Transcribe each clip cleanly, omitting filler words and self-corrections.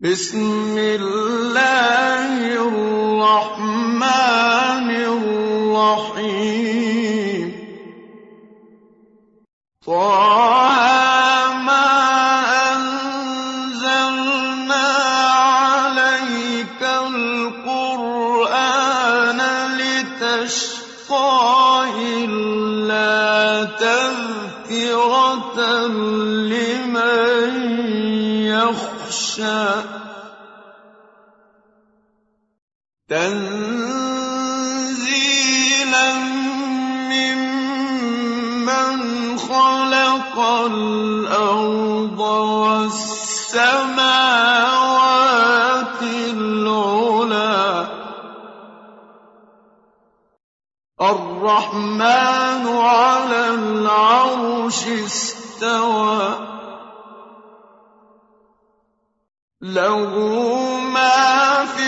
بسم الله الرحمن الرحيم طه ما أنزلنا عليك القرآن لتشقى إلا تذكرة لمن يخشى تنزيلا ممن خلق الأرض والسماوات العلى الرحمن على العرش استوى له ما في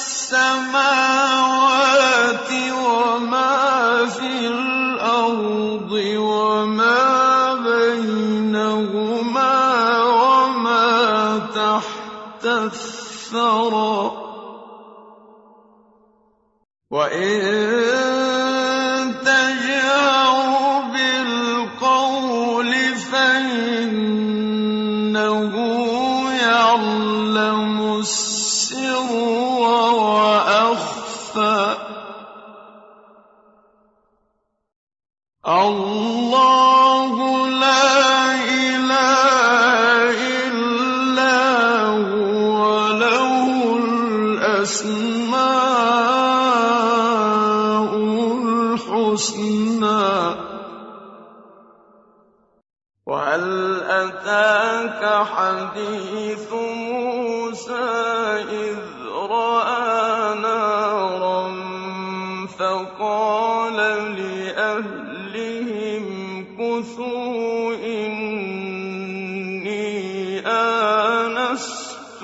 السماوات وما في الأرض وما بينهما وما تحت الثرى وإن تجهر بالقول فإنه يعلم السر وأخفى الله لا إله إلا هو له الأسماء الحسنى وهل أتاك حديث موسى إذ رأى نارا فقال لأهلهم كثوا إني آنست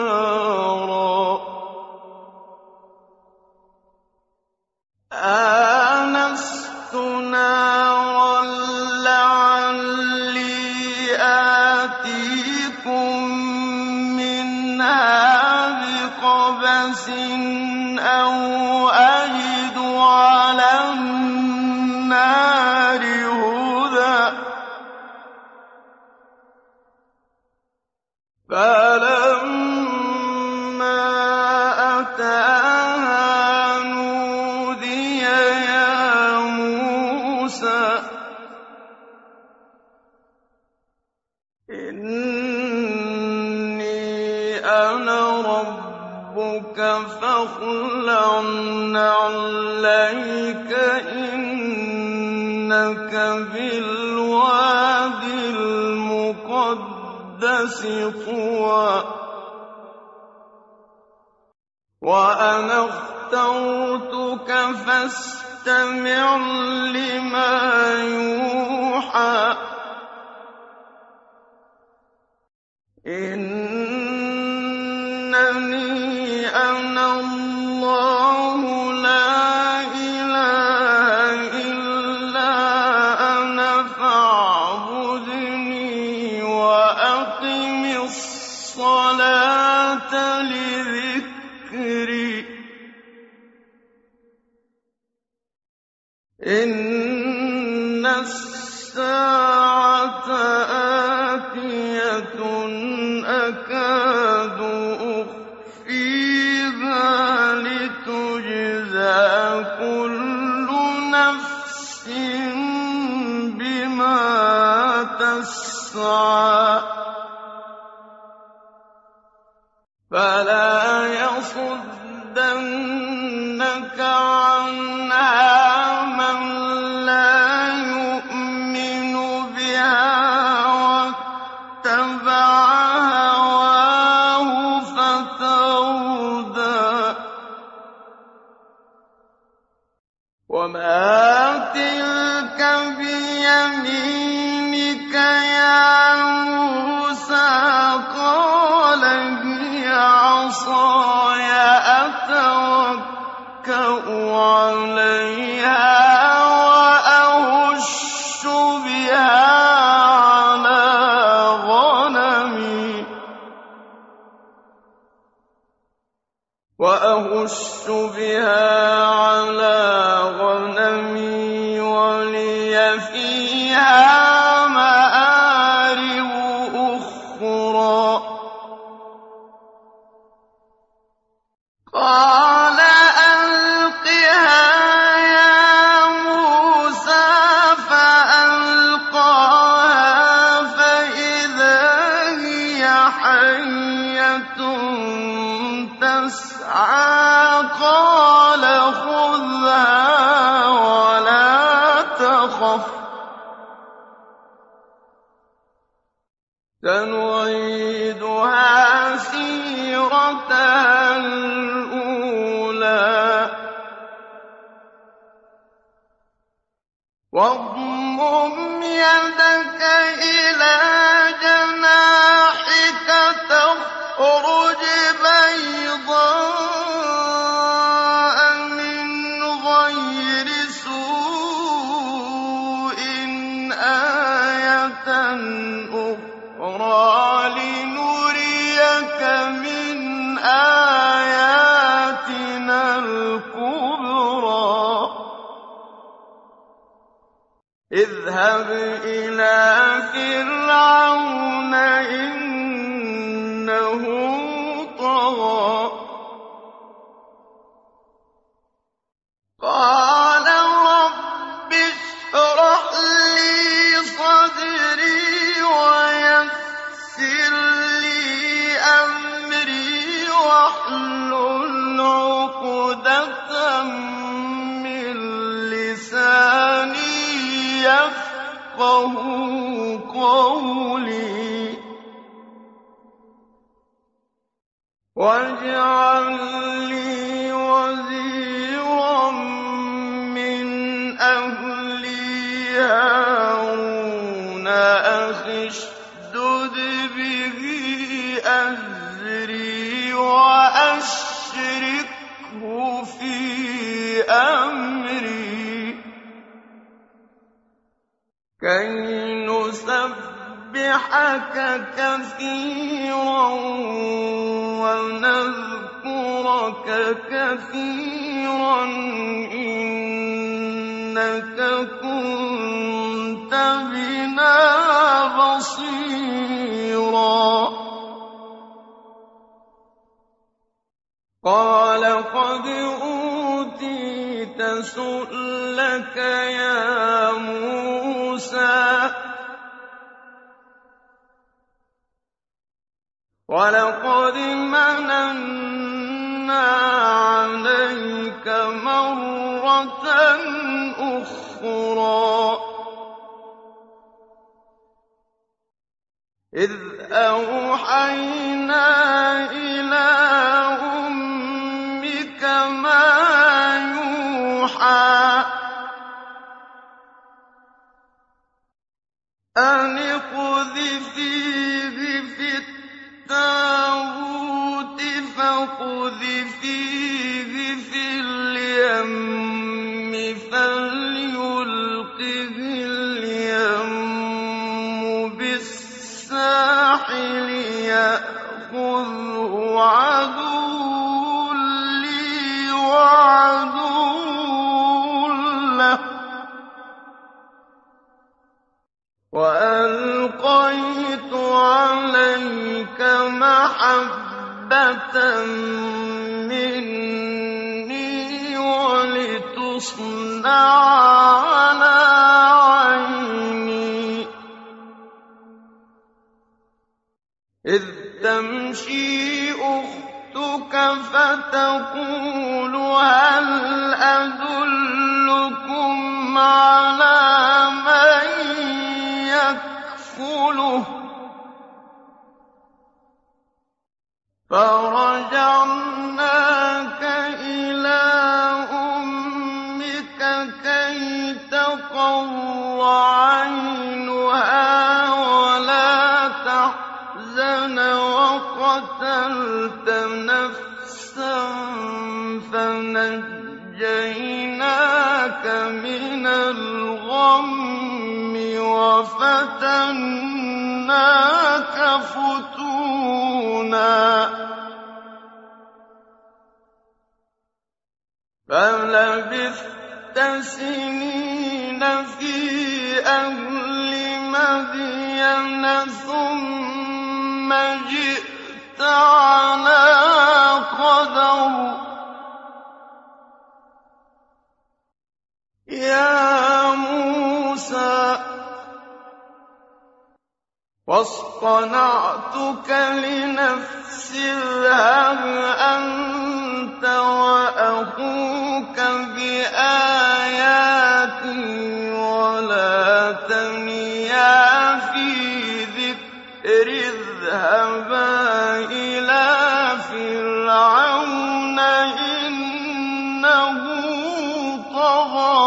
نارا لعلي آتيكم منها بقبس أو أجد على النار هدى فلما أتاها نودي يا موسى إني أنا ربك فاخلع نعليك إنك بالواد المقدس طوى وأنا اخترتك فاستمع لما يوحى إنني أنا الله لا إله إلا أنا فاعبدني وأقم الصلاة لذكري إن الساعة آتية أكاد أخفيها لتجزى كل نفس بما تسعى فلا يصدنك عنها من لا يؤمن بها واتبع هواه فتردى وما تلك بيمينك يا موسى قال هي عصاي أتوكأ عليها وأهش بها على غنمي وأهش بها على غنمي ولي فيها مآرب أخرى قال ألقها يا موسى فألقاها فإذا هي حية تسعى قال خذها ولا تخف سنعيدها سيرتها الأولى واضمم يدك إلى جناحك تخرج بيضاء من غير سوء آية أخرى لنريك من آياتنا الكبرى اذهب إلى فرعون إنه طغى قال رب اشرح لي صدري ويسر لي أمري واحلل عقدة من لساني يفقهوا قولي واجعل لي وزيرا من أهلي هارون أخي اشدد به أزري وأشركه في أمري كي نسبحك كثيرا ونذكرك كثيرا إنك كنت بنا بصيرا قال قد أوتيت سؤلك يا موسى ولقد مننا عليك مرة أخرى إذ أوحينا إلى أمك ما يوحى أن اقذفيه في التابوت فاقذفيه في اليم فليلقه اليم بالساحل يأخذه عدو لي وعدو له وألقيت عليك محبة مني ولتصنع على عيني إذ تمشي أختك فتقول هل أدلكم على من يكفله فرجعناك إلى أمك كي تقر عينها ولا تحزن وقتلت نفسا فنجيناك من الغم وفتناك فتونا فلبثت سنين في أهل مدين ثم جئت على قدر يا موسى واصطنعتك لنفسي اذهب أنت وأخوك بآياتي ولا تنيا في ذكري اذهبا إلى فرعون إنه طغى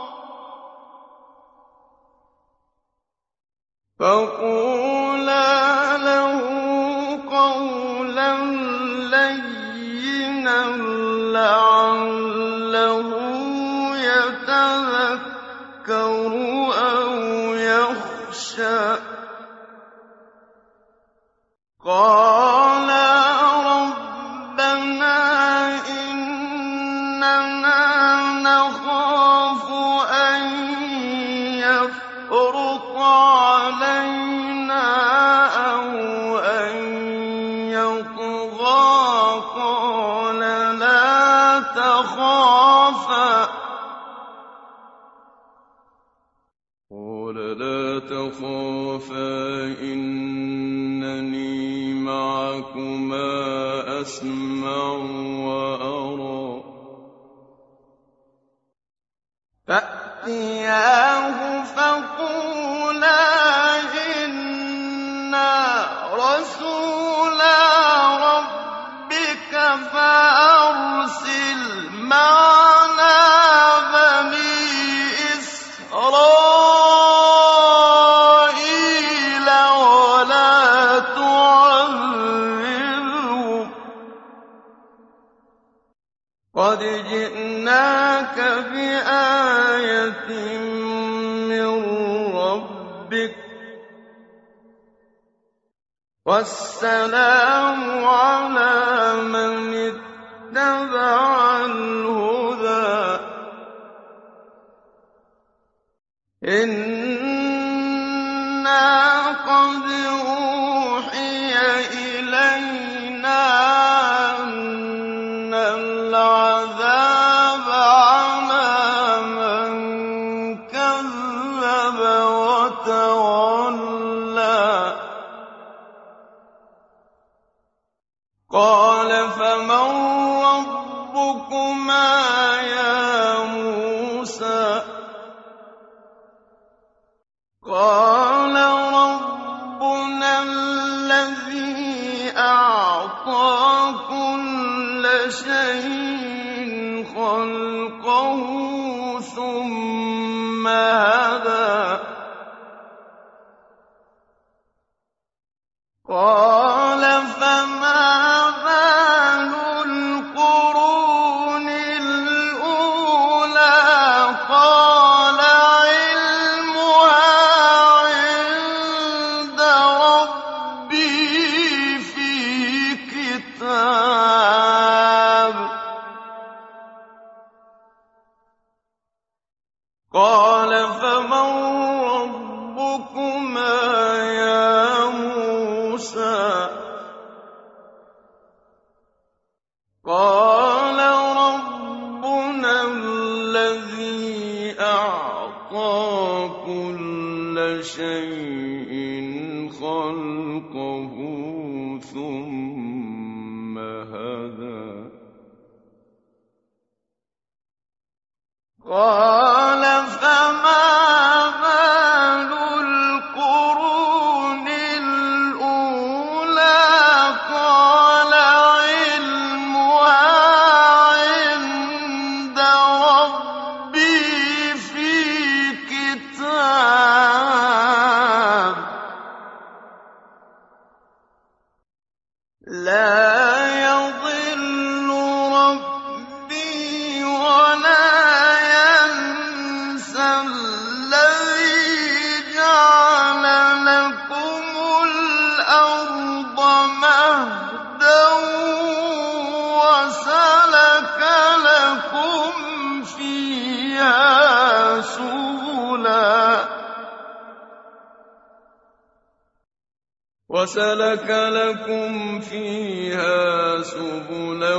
فقولا له قولا لينا لعله يتذكر أو يخشى قالا ربنا إننا نخاف أن يفرط علينا أو أن يطغى قال لا تخافا إنني معكما أسمع وأرى فأتياه فقولا إنا رسولا ربك فأرسل معنا بني إسرائيل ولا تعذبهم قد جئناك بآية من ربك والسلام على من اتبع الهدى إنا قد أوحي إلينا أن العذاب على من كذب وتولى قال فمن ربكما يا موسى قال ربنا الذي أعطى كل شيء خلقه ثم هدى قال فما بال القرون الأولى قال علمها عند ربي في كتاب قال فمن ربكما يا موسى قال ربنا الذي أعطى كل شيء خلقه ثم هدى قال فما بال القرون الأولى قال علمها عند ربي في كتاب لا يضل ربي ولا ينسى وسلك لكم فيها سبلا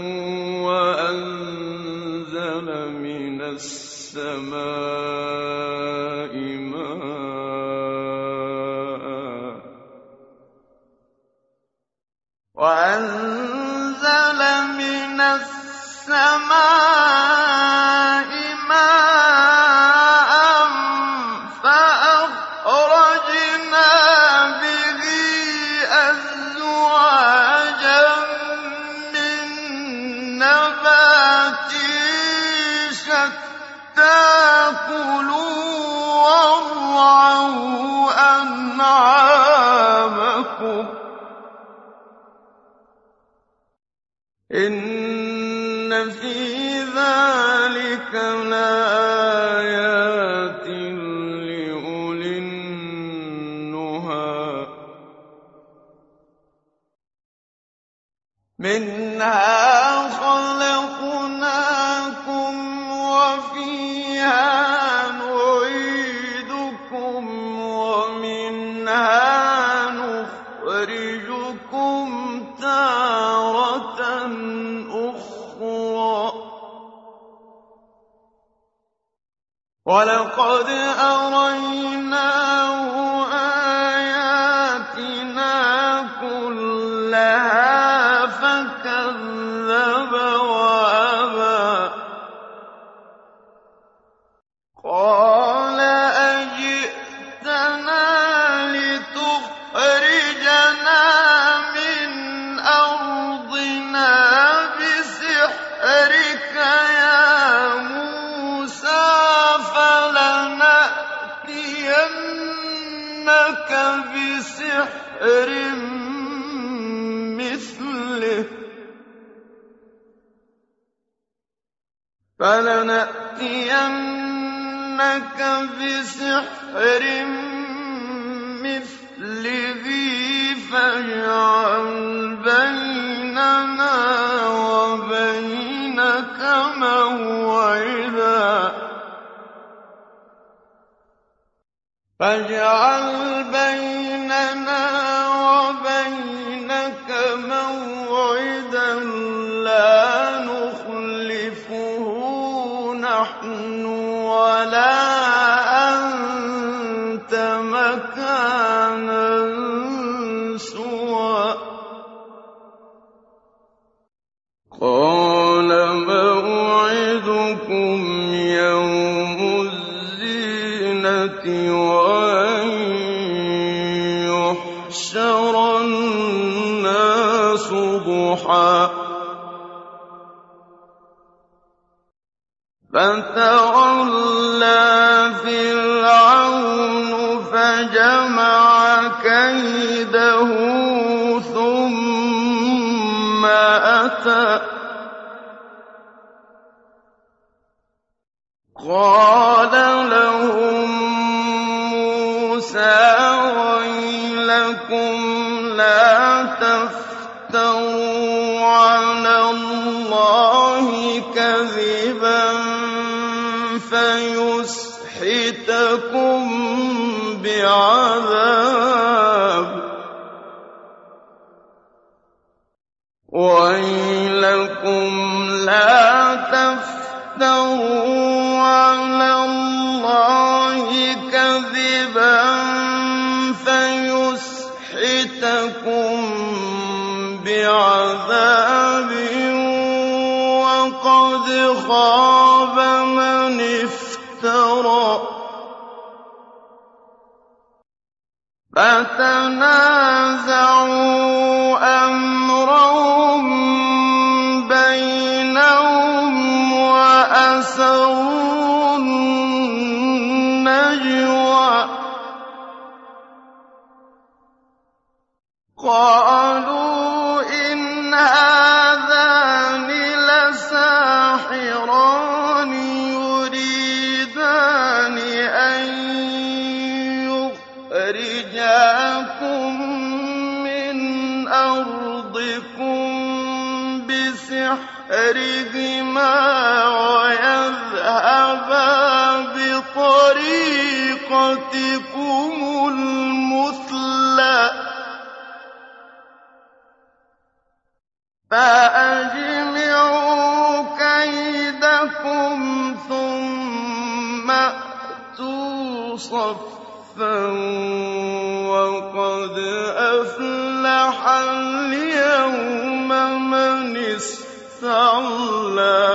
وأنزل من السماء فأخرجنا به أزواجا من نبات شتى كلوا وارعوا أنعامكم إن في ذلك لآيات لأولي النهى منها خلقناكم وفيها نعيدكم ومنها نخرجكم تارة أخرى ولقد أريناه آياتنا كلها فكذب وأبى قال أجئتنا لتخرجنا من أرضنا بسحرك يا موسى فلنأتينك بسحر مثله فاجعل بيننا وبينك موعدا لا نخلفه نحن ولا أنت مكانا سوى قال موعدكم يوم الزينة وأن يحشر الناس ضحى فتولى فرعون فجمع كيده ثم أتى قال لهم موسى ويلكم لا تفتروا على الله كذبا فيسحتكم بعذاب ويلكم لا تفتروا على الله كذبا فيسحتكم بعذاب وقد خاب من افترى فتنازعوا أمرهم بينهم وأسروا النجوى قالوا إن هذان لساحران يريدان أن يخرجاكم من أرضكم بسحرهما ويذهبا بطريقتكم المثلى فأجمعوا كيدكم ثم أتوا صفا وقد أفلح اليوم من استعلى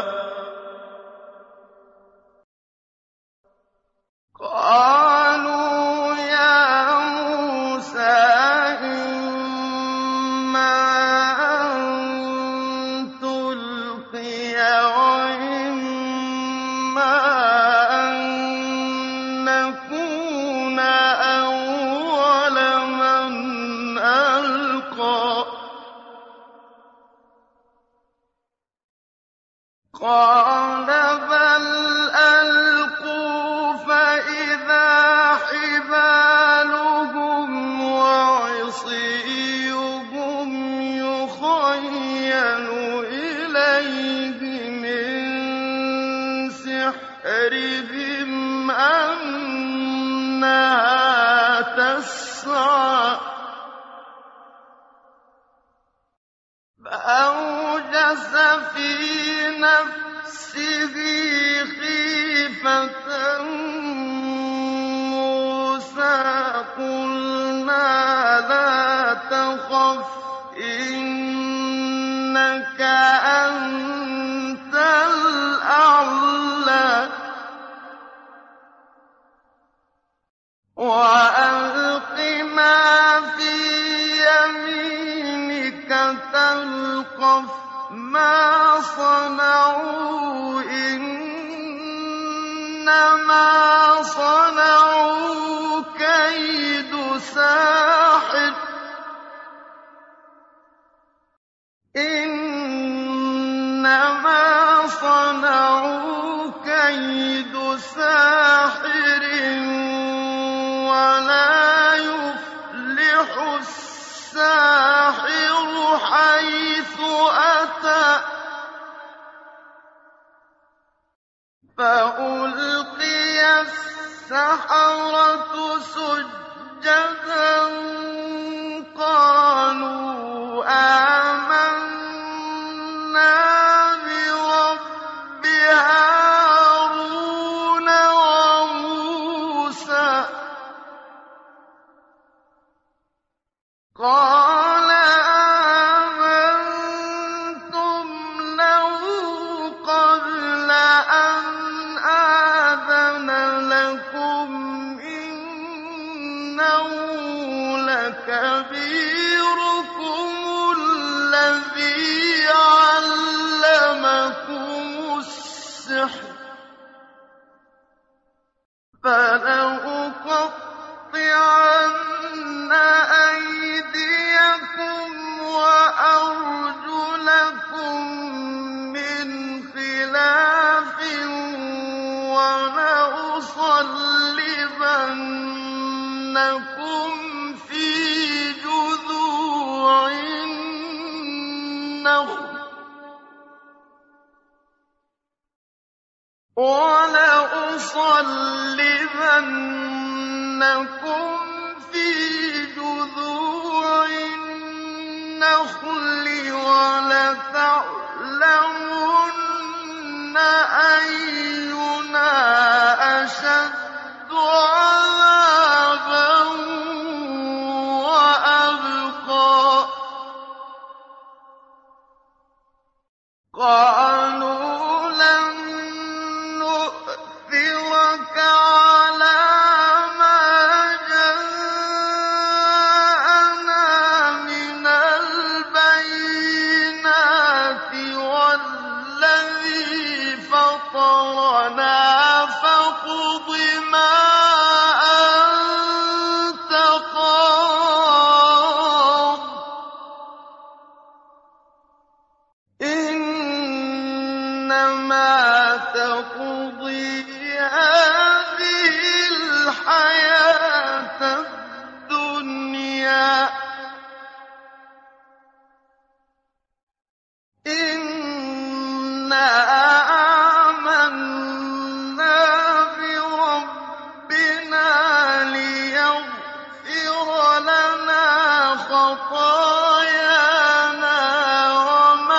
قالوا يا موسى إما أن تلقي وإما أن نكون أول من ألقى قال بل ألقوا فإذا حبالهم وعصيهم يخيل إليه من سحرهم أنها تسعى فأوجس في نفسه خيفة موسى قلنا لا تخف إنك أنت الأعلى وألق ما في يمينك تلقف ما صنعوا إنما صنعوا كيد ساحر إنما صنعوا كيد ساحر ولا يفلح الساحر حيث أتى فألقي السحرة سجدا قالوا آمنا برب هارون وموسى قال آمنتم له قبل أن آذن لكم إنه لكبيركم الذي علمكم السحر فلأقطعن أيديكم وأرجلكم من خلاف ولأصلبنكم في جذوع النخل ولتعلمن أينا أشد عذابا وأبقى قالوا لن نؤثرك على ما جاءنا من البينات والذي فطرنا فاقض ما أنت قاض إنما تقضي هذه الحياة الدنيا إنا آمنا بربنا ليغفر لنا خطايانا وما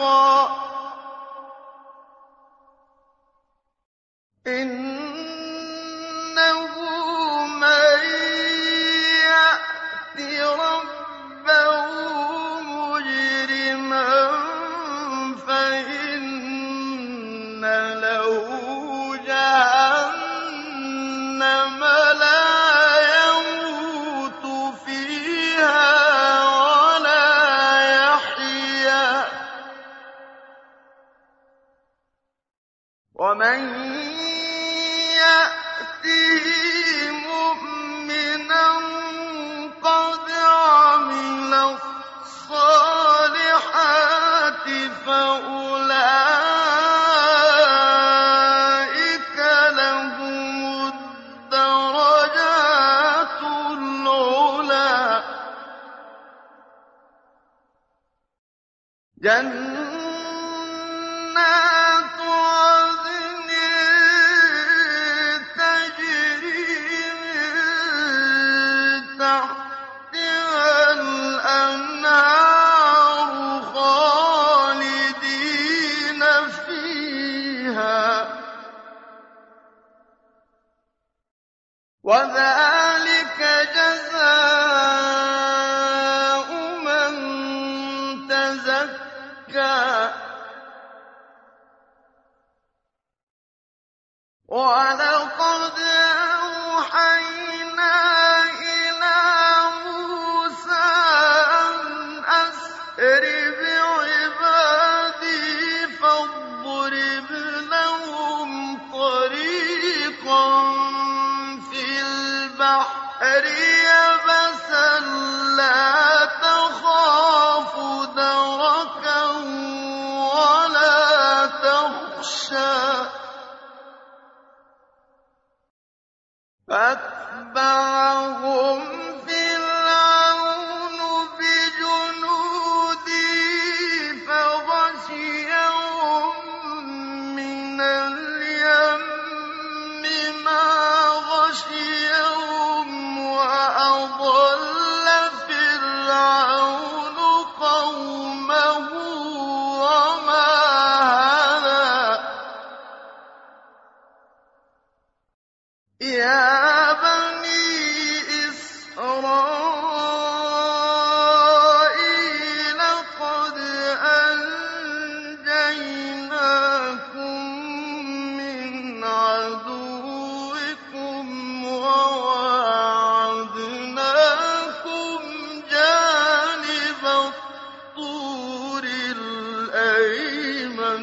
يَرْضَىٰ إِنَّهُ مَن يَأْتِ رَبَّهُ مُجْرِمًا فَإِنَّ لَهُ جَهَنَّمَ لَا يَمُوتُ فِيهَا وَلَا يَحْيَىٰ وَمَن يَأْتِهِ مُؤْمِنًا قَدْ عَمِلَ الصَّالِحَاتِ فَأُولَٰئِكَ لَهُمُ الدَّرَجَاتُ الْعُلَىٰ جَنَّاتُ عَدْنٍ تَجْرِي مِن تَحْتِهَا الْأَنْهَارُ خَالِدِينَ فِيهَا ۚ وَذَٰلِكَ جَزَاءُ مَن تَزَكَّىٰ وَلَقَدْ أَوْحَيْنَا إِلَىٰ مُوسَىٰ أَنْ أَسْرِ بِعِبَادِي فَاضْرِبْ لَهُمْ طَرِيقًا فِي الْبَحْرِ يَبَسًا لَّا تَخَافُ دَرَكًا وَلَا تَخْشَىٰ فَأَتْبَعَهُمْ فِرْعَوْنُ بِجُنُودِهِ فَغَشِيَهُم مِّنَ الْيَمِّ مَا غَشِيَهُمْ وَأَضَلَّ فِرْعَوْنُ قَوْمَهُ وَمَا هَدَىٰ يَا بَنِي إِسْرَائِيلَ قَدْ أَنجَيْنَاكُم مِّنْ عَدُوِّكُمْ وَوَاعَدْنَاكُمْ جَانِبَ الطُّورِ الْأَيْمَنَ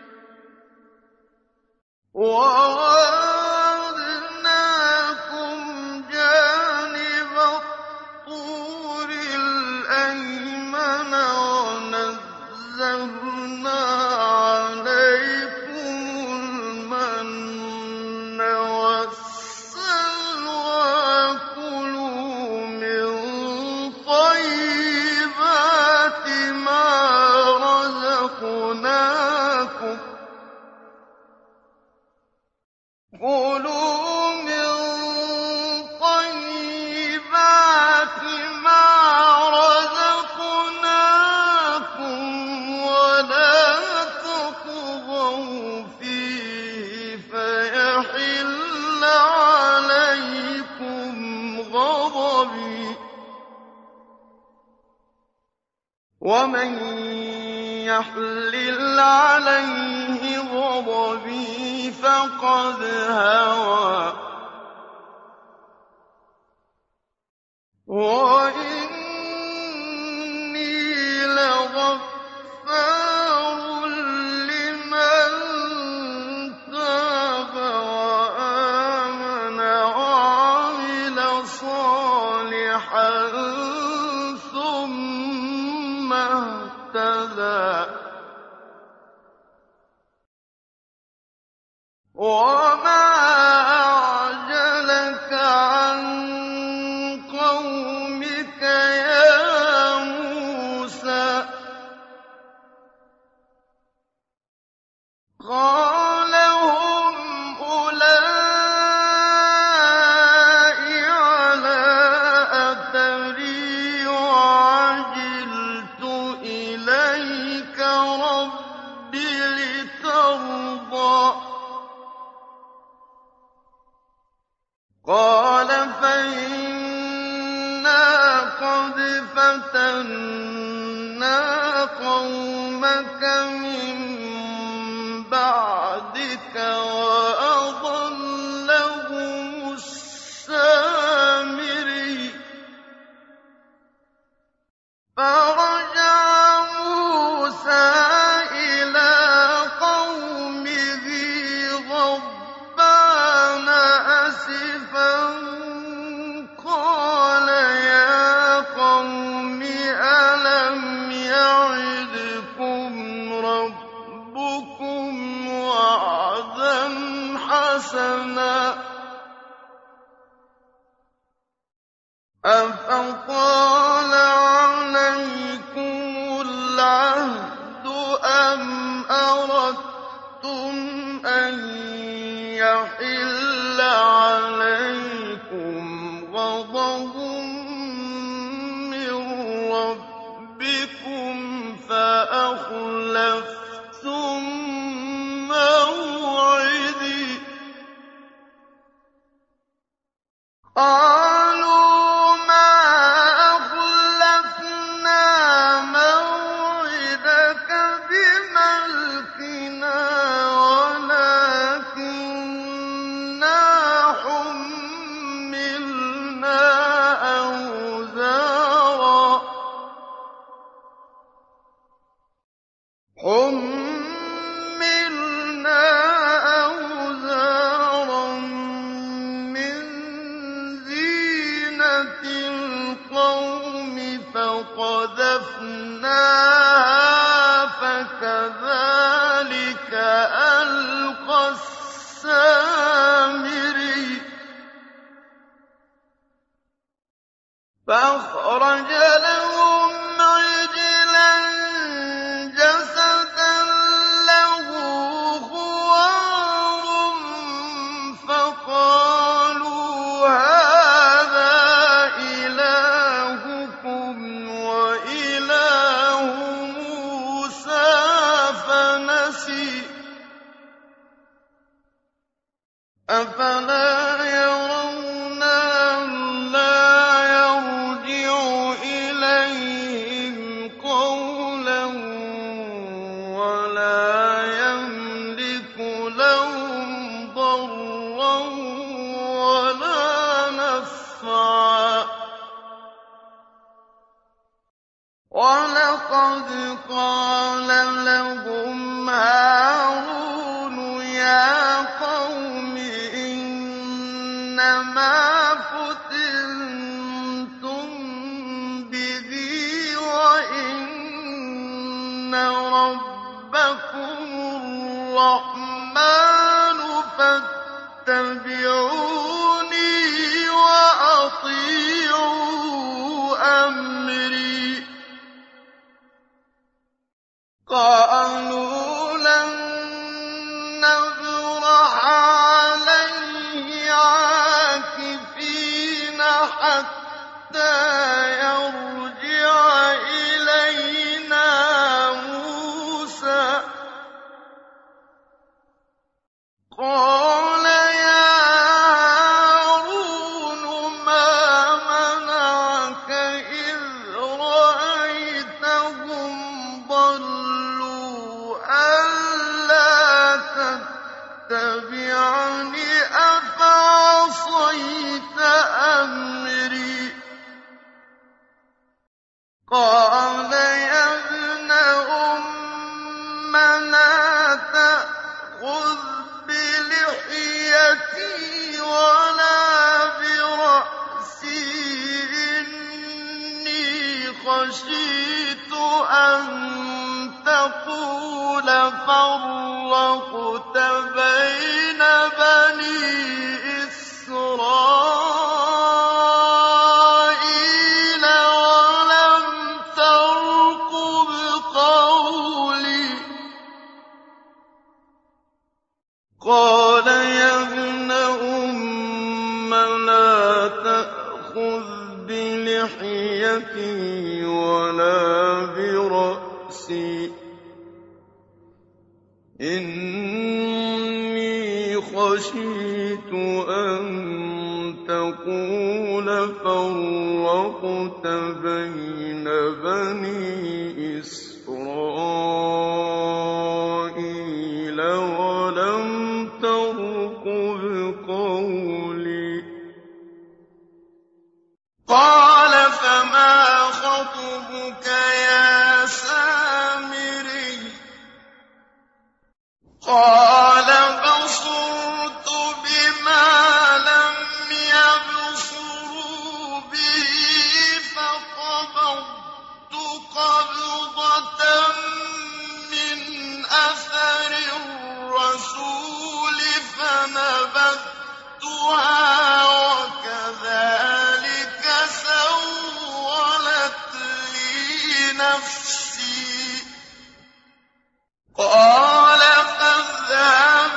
وَنَزَّلْنَا عَلَيْكُمُ الْمَنَّ وَالسَّلْوَىٰ ۖ كُلُوا مِن طَيِّبَاتِ مَا رَزَقْنَاكُمْ وَلَا تَطْغَوْا فِيهِ فَيَحِلَّ عَلَيْكُمْ غَضَبِي ۖ وَمَن يَحْلِلْ عَلَيْهِ غَضَبِي فَقَدْ هَوَىٰ وَإِنِّي لَغَفَّارٌ لِّمَن تَابَ وَآمَنَ وَعَمِلَ صَالِحًا ثُمَّ اهْتَدَىٰ وَمَا أَعْجَلَكَ عَن قَوْمِكَ يَا مُوسَىٰ قَالَ هُمْ أُولَاءِ عَلَىٰ أَثَرِي وَعَجِلْتُ إِلَيْكَ رَبِّ لك من بعدك وأضلهم السامري فرجع موسى إلى قومه غضبان أسفا قال يا قوم ألم يعدكم ربكم وعدا حسنا أفطال عليكم العهد أم أردتم أن يحل عليكم غضب من ربكم فأخلفتم موعدي قالوا ما أخلفنا موعدك بملكنا ولكننا حملنا أوزارا من زينة القوم فقذفناها فكذلك ألقى السامري فأخرج لهم عجلا جسدا له خوار فقالوا هذا إلهكم وإله موسى فنسي أفلا يرون ألا يرجع إليهم قولا ولا يملك لهم ضرا ولا نفعا ولقد قال لهم هارون يا قوم إنما فتنتم به وإن ربكم الرحمن فاتبعوني وأطيعوا أمري قالوا لن نبرح عليه عاكفين حتى يرجع إلينا موسى قال يا هارون ما منعك إذ رأيتهم ضلوا ألا تتبعني أفعصيت أمري قال يا ابن أم لا تأخذ بلحيتي ولا برأسي إني خشيت أن تقول فرقت بين بني إسرائيل ولم ترقب قولي قال يا ابن أم لا تأخذ بلحيتي ولا برأسي إني خشيت أن تقول فرقت بين بني إسرائيل قَالَ بَصُرْتُ بِمَا لَمْ يَبْصُرُوا بِهِ فَقَبَضْتُ قَبْضَةً مِّنْ أَثَرِ الرَّسُولِ فَنَبَذْتُهَا وَكَذَٰلِكَ سَوَّلَتْ لِي نَفْسِي قَالَ فاذهب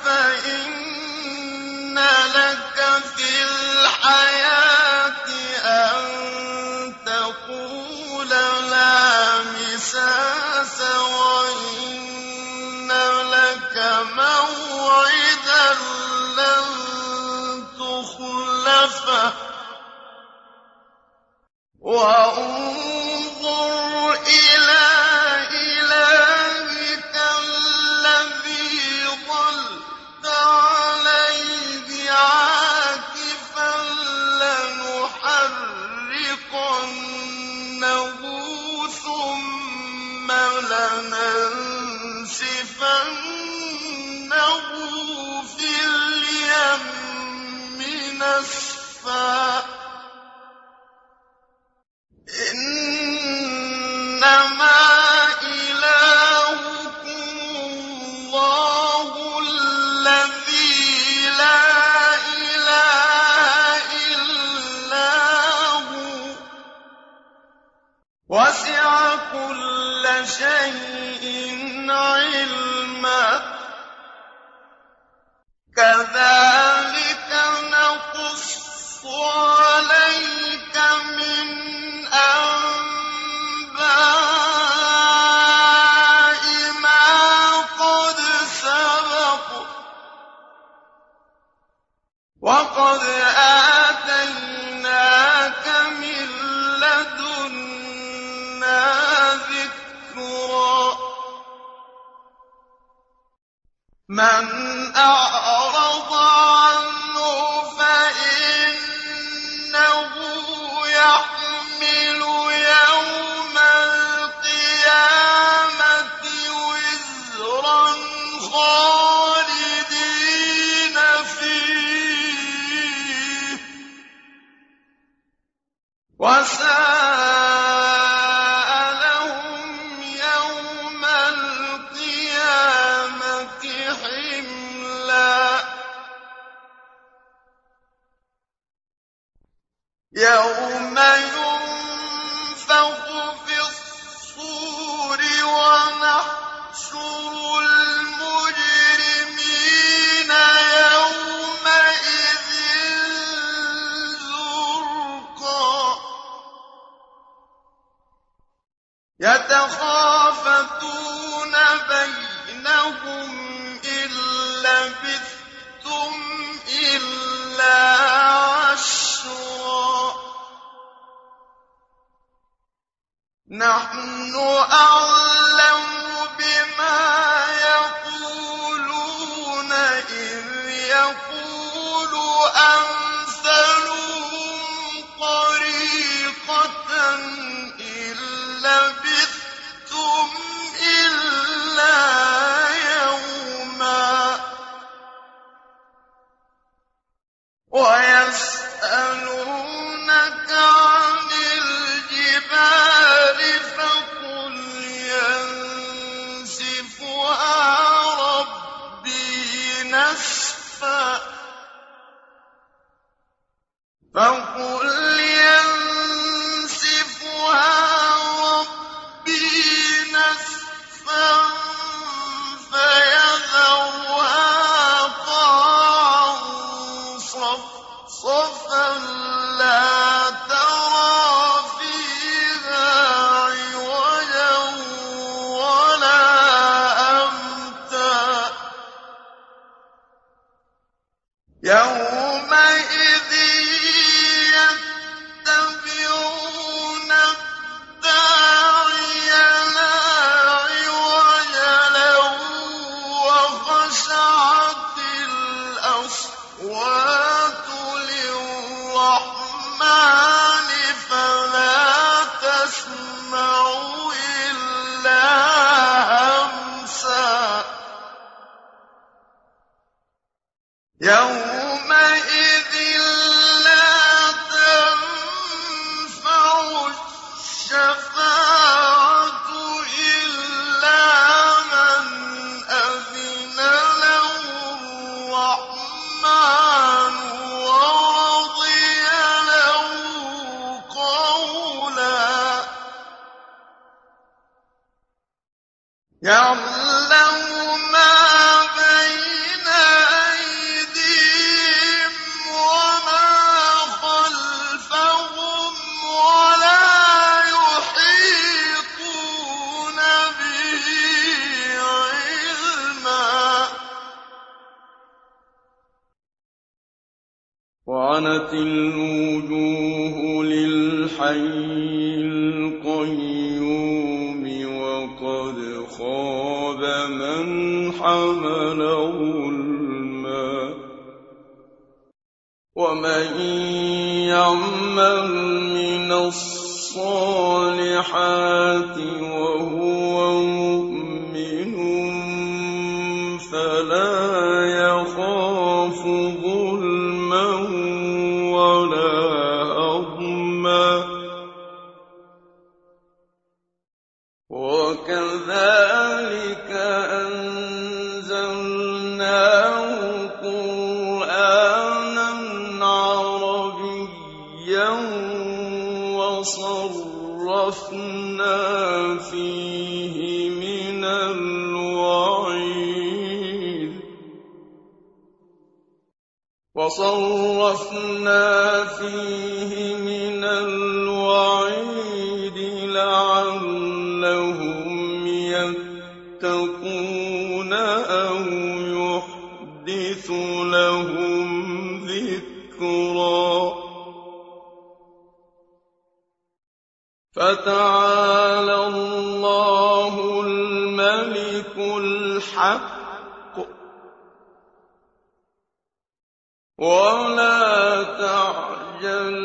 فَإِنَّ لَكَ فِي الْحَيَاةِ أَن تَقُولَ لَا مِسَاسَ وَإِنَّ لَكَ مَوْعِدًا لَّن تُخْلَفَهُ وَانظُرْ إِلَىٰ إِلَٰهِكَ الَّذِي ظَلْتَ عَلَيْهِ عَاكِفًا لَّنُحَرِّقَنَّهُ ثُمَّ لَنَنسِفَنَّهُ فِي الْيَمِّ نَسْفًا إِنَّمَا إِلَٰهُكُمُ اللَّهُ الَّذِي لَا إِلَٰهَ إِلَّا هُوَ ۚ وَسِعَ كُلَّ شَيْءٍ عِلْمًا ۚ كَذَٰلِكَ نَقُصُّ عَلَيْكَ مِنْ أَنبَاءِ مَا قَدْ سَبَقَ ۚ وَقَدْ آتَيْنَاكَ مِن لَّدُنَّا ذِكْرًا مَّنْ أَعْرَضَ عَنْهُ فَإِنَّهُ يَحْمِلُ يَوْمَ الْقِيَامَةِ وِزْرًا خَالِدِينَ فِيهِ ۖ وَسَاءَ لَهُمْ يَوْمَ الْقِيَامَةِ حِمْلًا يَوْمَ يُنفَخُ فِي الصُّورِ وَنَحْشُرُ الْمُجْرِمِينَ يَوْمَئِذٍ زُرْقًا يَتَخَافَتُونَ بَيْنَهُمْ إِن لَّبِثْتُمْ إِلَّا عَشْرًا نَّحْنُ أَعْلَمُ بِمَا يَقُولُونَ إِذْ يَقُولُ أَمْثَلُهُمْ طَرِيقَةً إِن لَّبِثْتُمْ إِلَّا يَوْمًا وَيَسْأَلُونَكَ عَنِ الْجِبَالِ فَقُلْ يَنسِفُهَا رَبِّي نَسْفًا فَيَذَرُهَا قَاعًا صَفْصَفًا لَّا تَرَىٰ فِيهَا عِوَجًا وَلَا أَمْتًا يَوْمَئِذٍ يَتَّبِعُونَ الدَّاعِيَ لَا عِوَجَ لَهُ وَخَشَعَتِ الْأَصْوَاتُ لِلرَّحْمَٰنِ فَلَا تَسْمَعُ إِلَّا هَمْسًا يَوْمَئِذٍ لَّا تَنفَعُ الشَّفَاعَةُ إِلَّا مَنْ أَذِنَ لَهُ الرَّحْمَٰنُ وَرَضِيَ لَهُ قَوْلًا يَعْلَمُ مَا بَيْنَ أَيْدِيهِمْ وَمَا خَلْفَهُمْ وَلَا يُحِيطُونَ بِهِ عِلْمًا وَعَنَتِ الْوُجُوهُ لِلْحَيِّ الْقَيُّومِ وَقَدْ خَابَ مَنْ حَمَلَ ظُلْمًا وَمَنْ يَعْمَلْ مِنَ الصَّالِحَاتِ وَهُوَ مُؤْمِنٌ فَلَا يَخَافُ ظُلْمًا وَلَا هَضْمًا وَكَذَٰلِكَ أَنزَلْنَاهُ قُرْآنًا عَرَبِيًّا وَصَرَّفْنَا فِيهِ مِنَ الْوَعِيدِ لَعَلَّهُمْ يَتَّقُونَ أَوْ يُحْدِثُ لَهُمْ ذِكْرًا فَتَعَالَى اللَّهُ الْمَلِكُ الْحَقُّ وَلَا تَعْجَلْ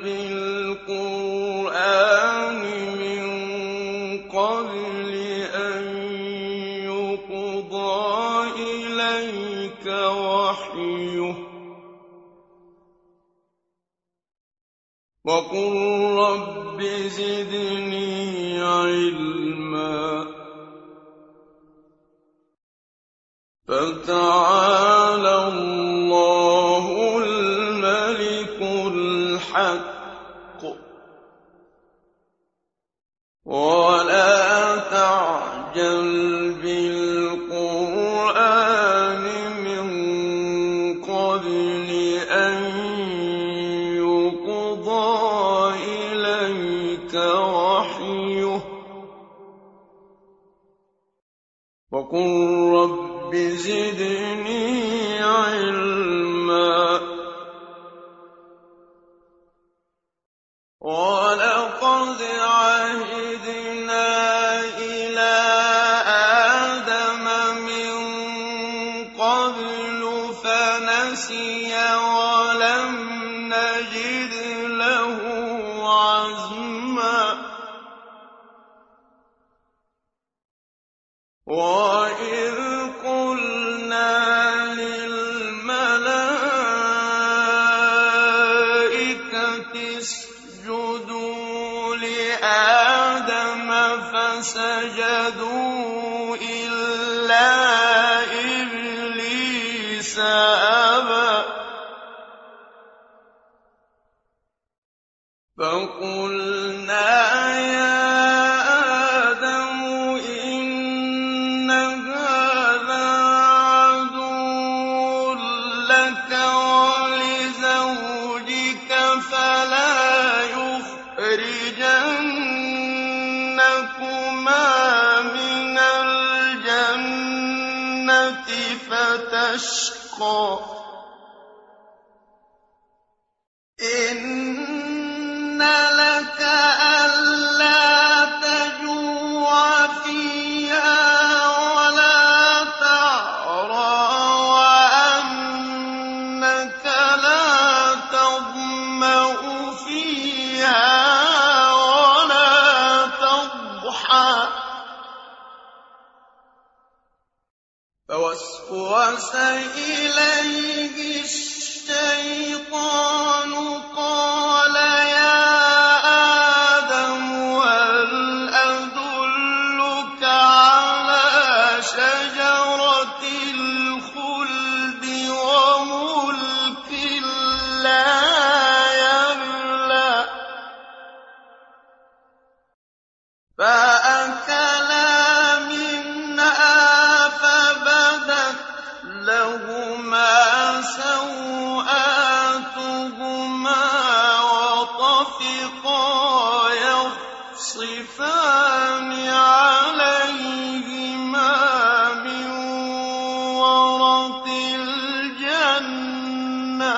بِالْقُرْآنِ مِن قَبْلِ أَن يُقْضَىٰ إِلَيْكَ وَحْيُهُ وَقُل رَّبِّ زِدْنِي عِلْمًا فَتَعَالَى اللَّهُ الْمَلِكُ الْحَقُّ وَلَا تَعْجَلْ بِالْقُرْآنِ مِن قَبْلِ أَن يُقْضَىٰ إِلَيْكَ وَحْيُهُ وَقُل رَّبِّ زِدْنِي عِلْمًا وَلَقَدْ عَهِدْنَا إِلَىٰ آدَمَ مِن قَبْلُ فَنَسِيَ وَلَمْ نَجِدْ لَهُ عَزْمًا وَإِذْ قُلْنَا لِلْمَلَائِكَةِ اسْجُدُوا لِآدَمَ فَسَجَدُوا إِلَّا إِبْلِيسَ أَبَىٰ فَقُلْنَا يَا آدَمُ إِنَّ هَٰذَا عَدُوٌّ لَّكَ وَلِزَوْجِكَ فَلَا يُخْرِجَنَّكُمَا مِنَ الْجَنَّةِ فَتَشْقَىٰ إِنَّ لَكَ أَلَّا تَجُوعَ فِيهَا وَلَا تَعْرَىٰ وَأَنَّكَ لَا تَظْمَأُ فِيهَا وَلَا تَضْحَىٰ فوسوس إليه الشيطان قال يا آدم هل أدلك على شجرة الخلد وملك لا يبلى فأكلا منها فبدت لهما سوآتهما وطفقا يخصفان عليهما من ورق الجنة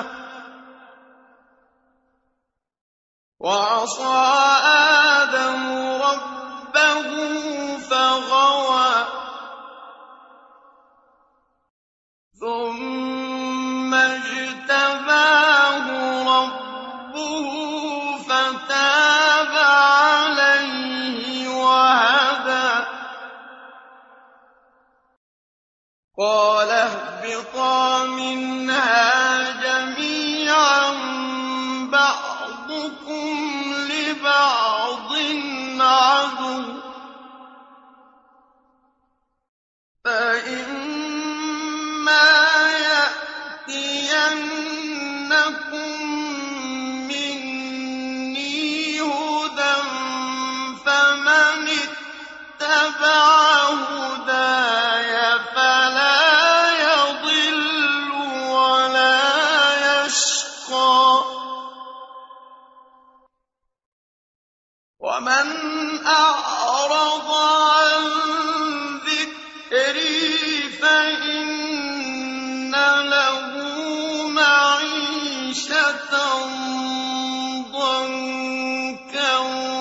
وعصى آدم ربه فغوى ثم اجتباه ربه فتاب عليه وهدى قال اهبطا منها جميعا بعضكم لبعض عدو فإما يأتينكم مني هدى فمن اتبع هداي فلا يضل ولا يشقى ومن أعرض عن ذكري فإن له معيشة ضنكا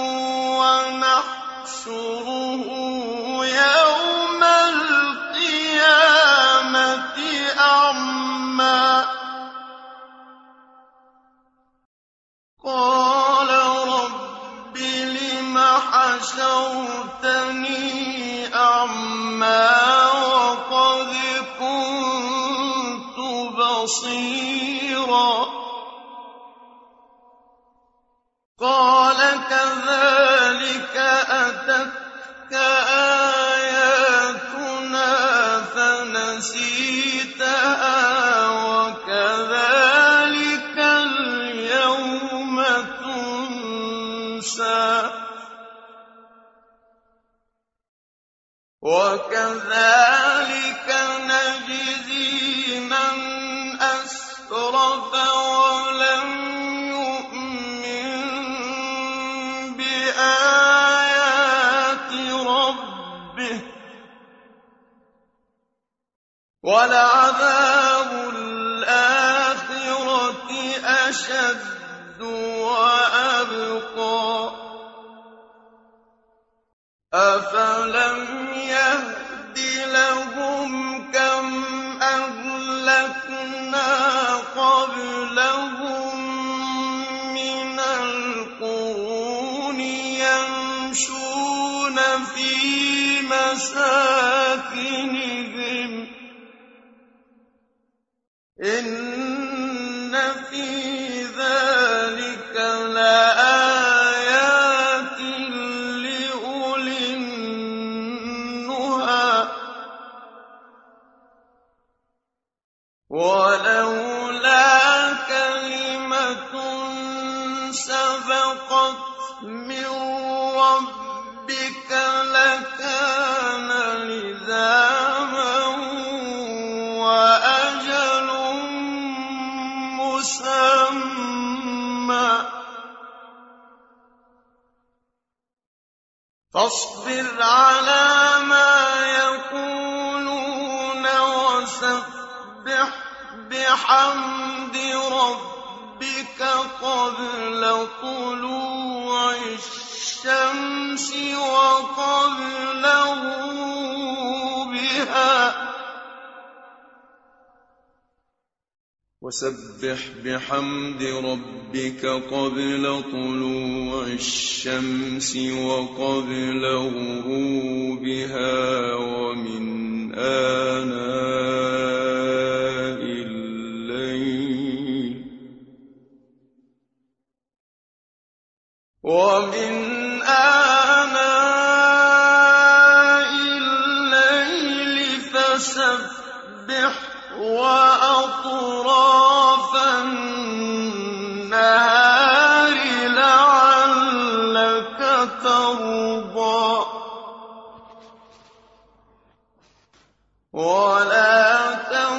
ونحشره يوم القيامة أعمى قال رب لم حشرتني أعمى وقد كنت بصيرا قال كذلك أتتك آياتنا فنسيتها وكذلك اليوم تنسى وكذلك نجزي من أسرف ولم يؤمن بآيات ربه ولعذاب الآخرة أشد وأبقى أفلم يهد لهم كم أهلكنا قبلهم من القرون يمشون في مساكنهم إن في ذلك لآيات لأولي النهى ولولا كلمة سبقت من ربك لكان لزاما وأجل مسمى فاصبر على ما يقولون وسبح بحمد ربك قبل طلوع الشمس وقبل غروبها وسبح بحمد ربك قبل طلوع الشمس وقبل غروبها ومن آناء فسبح وأطراف النهار لعلك ترضى ولا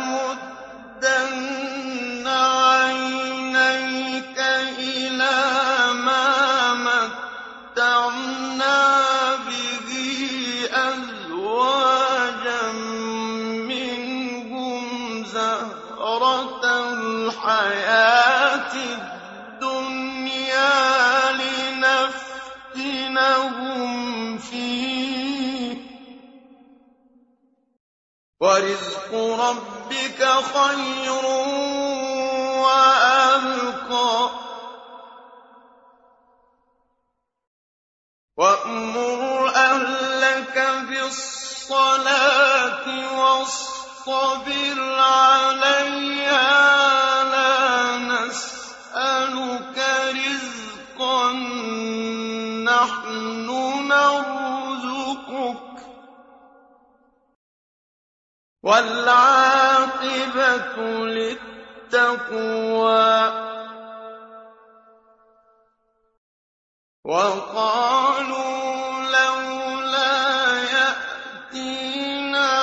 تمدن عينيك إلى ما متعنا به أزواجا منهم زهرة الحياة الدنيا لنفتنهم فيه ورزق ربك خير وأبقى وأمر أهلك بالصلاة واصطبر عليها لا نسألك رزقا نحن نرزقك والعاقبة للتقوى وقالوا لولا يأتينا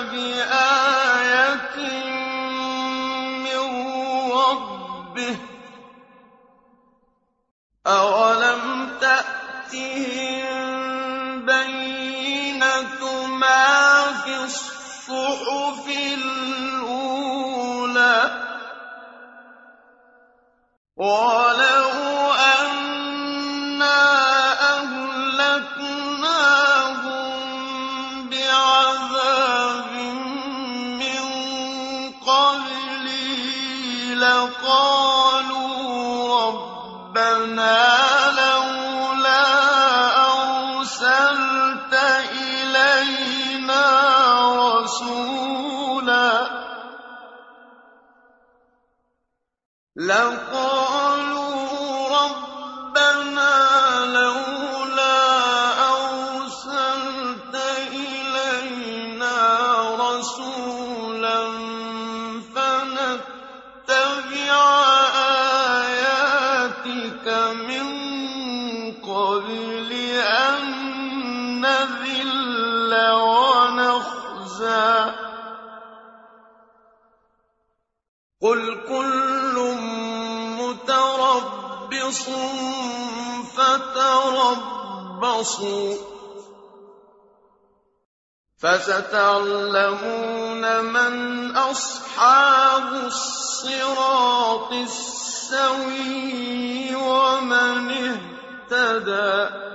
بآية من ربه أولم تأتهم بينة ما في الصحف الأولى ولو أنا أهلكناهم بعذاب من قبله لقالوا ربنا لولا أرسلت إلينا رسولا فنتبع آياتك من قبل أن نذل ونخزى قل كل متربص فتربصوا فستعلمون من أصحاب الصراط السوي ومن اهتدى